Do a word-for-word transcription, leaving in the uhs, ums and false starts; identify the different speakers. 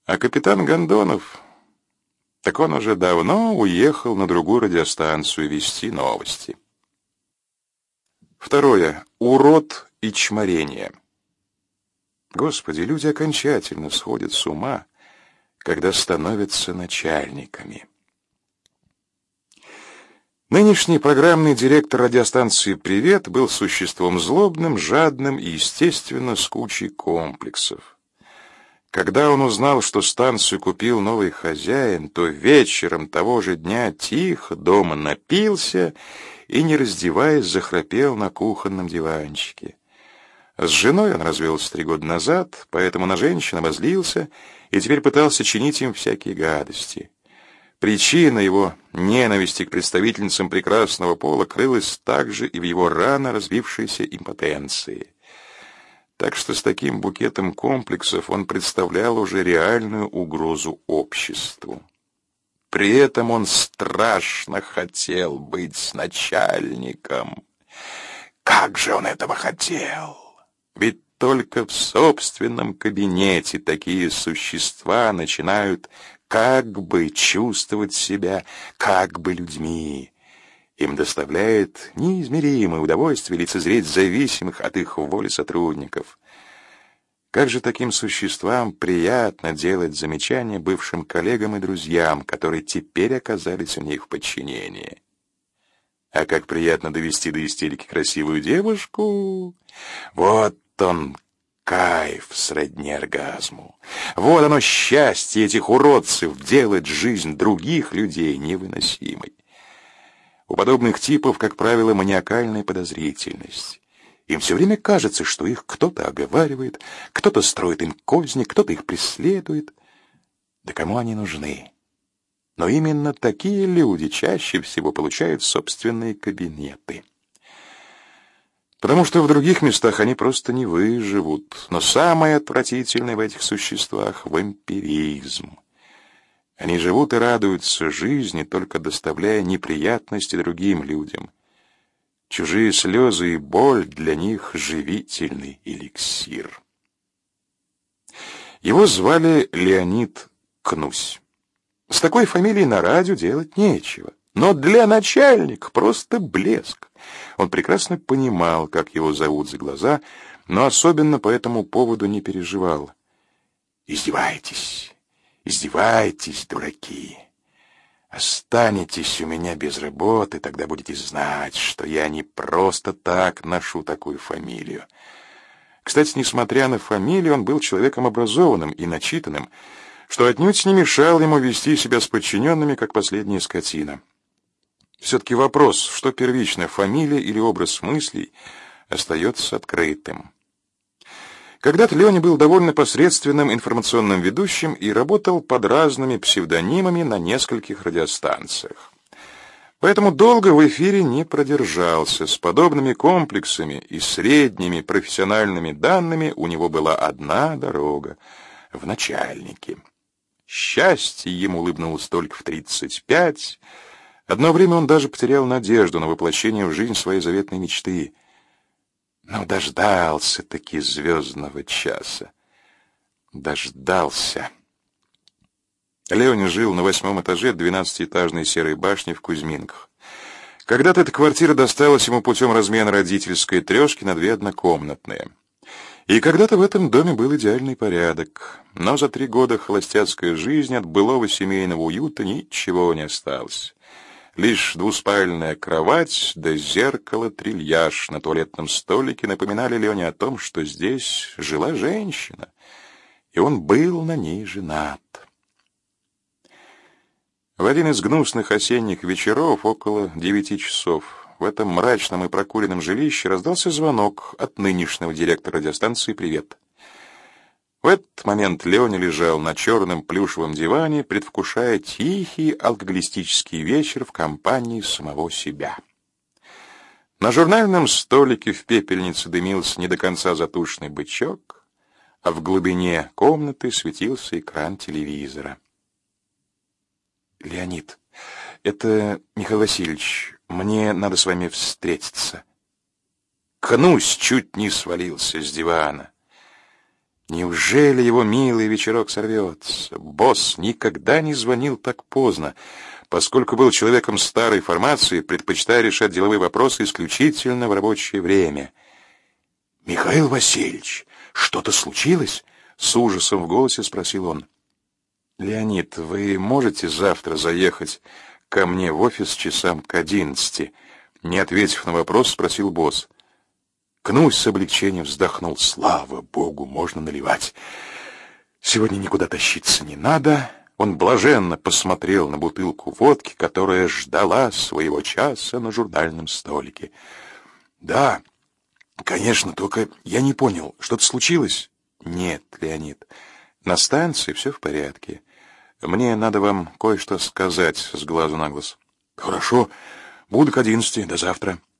Speaker 1: А капитан Гондонов, так он уже давно уехал на другую радиостанцию вести новости. Второе. Урод и чморение. Господи, люди окончательно сходят с ума, когда становятся начальниками. Нынешний программный директор радиостанции «Привет» был существом злобным, жадным и, естественно, с кучей комплексов. Когда он узнал, что станцию купил новый хозяин, то вечером того же дня тихо дома напился и, не раздеваясь, захрапел на кухонном диванчике. С женой он развелся три года назад, поэтому на женщин обозлился и теперь пытался чинить им всякие гадости. Причина его ненависти к представительницам прекрасного пола крылась также и в его рано развившейся импотенции. Так что с таким букетом комплексов он представлял уже реальную угрозу обществу. При этом он страшно хотел быть начальником. Как же он этого хотел! Ведь только в собственном кабинете такие существа начинают как бы чувствовать себя как бы людьми. Им доставляет неизмеримое удовольствие лицезреть зависимых от их воли сотрудников. Как же таким существам приятно делать замечания бывшим коллегам и друзьям, которые теперь оказались у них в подчинении. А как приятно довести до истерики красивую девушку. Вот он, кайф сродни оргазму. Вот оно счастье этих уродцев делать жизнь других людей невыносимой. У подобных типов, как правило, маниакальная подозрительность. Им все время кажется, что их кто-то оговаривает, кто-то строит им козни, кто-то их преследует. Да кому они нужны? Но именно такие люди чаще всего получают собственные кабинеты. Потому что в других местах они просто не выживут. Но самое отвратительное в этих существах — вампиризм. Они живут и радуются жизни, только доставляя неприятности другим людям. Чужие слезы и боль для них — живительный эликсир. Его звали Леонид Кнусь. С такой фамилией на радио делать нечего. Но для начальника просто блеск. Он прекрасно понимал, как его зовут за глаза, но особенно по этому поводу не переживал. «Издеваетесь, издеваетесь, дураки. Останетесь у меня без работы, тогда будете знать, что я не просто так ношу такую фамилию». Кстати, несмотря на фамилию, он был человеком образованным и начитанным, что отнюдь не мешало ему вести себя с подчиненными, как последняя скотина. Все-таки вопрос, что первично, фамилия или образ мыслей, остается открытым. Когда-то Леня был довольно посредственным информационным ведущим и работал под разными псевдонимами на нескольких радиостанциях. Поэтому долго в эфире не продержался. С подобными комплексами и средними профессиональными данными у него была одна дорога — в начальники. Счастье ему улыбнулось только в тридцать пять. Одно время он даже потерял надежду на воплощение в жизнь своей заветной мечты. Но дождался-таки звездного часа. Дождался. Леня жил на восьмом этаже двенадцатиэтажной серой башни в Кузьминках. Когда-то эта квартира досталась ему путем размена родительской трешки на две однокомнатные. И когда-то в этом доме был идеальный порядок. Но за три года холостяцкой жизни от былого семейного уюта ничего не осталось. Лишь двуспальная кровать да зеркало-трильяж на туалетном столике напоминали Лене о том, что здесь жила женщина, и он был на ней женат. В один из гнусных осенних вечеров, около девяти часов, в этом мрачном и прокуренном жилище раздался звонок от нынешнего директора радиостанции «Привет». В этот момент Леня лежал на черном плюшевом диване, предвкушая тихий алкоголистический вечер в компании самого себя. На журнальном столике в пепельнице дымился не до конца затушенный бычок, а в глубине комнаты светился экран телевизора. «Леонид, это Михаил Васильевич. Мне надо с вами встретиться». Кнусь чуть не свалился с дивана. Неужели его милый вечерок сорвется? Босс никогда не звонил так поздно, поскольку был человеком старой формации, предпочитая решать деловые вопросы исключительно в рабочее время. «Михаил Васильевич, что-то случилось?» — с ужасом в голосе спросил он. «Леонид, вы можете завтра заехать ко мне в офис часам к одиннадцати?» Не ответив на вопрос, спросил босс. Кнусь с облегчением вздохнул. Слава богу, можно наливать. Сегодня никуда тащиться не надо. Он блаженно посмотрел на бутылку водки, которая ждала своего часа на журнальном столике. Да, конечно, только я не понял, что-то случилось? Нет, Леонид, на станции все в порядке. Мне надо вам кое-что сказать с глазу на глаз. Хорошо, буду к одиннадцати, до завтра.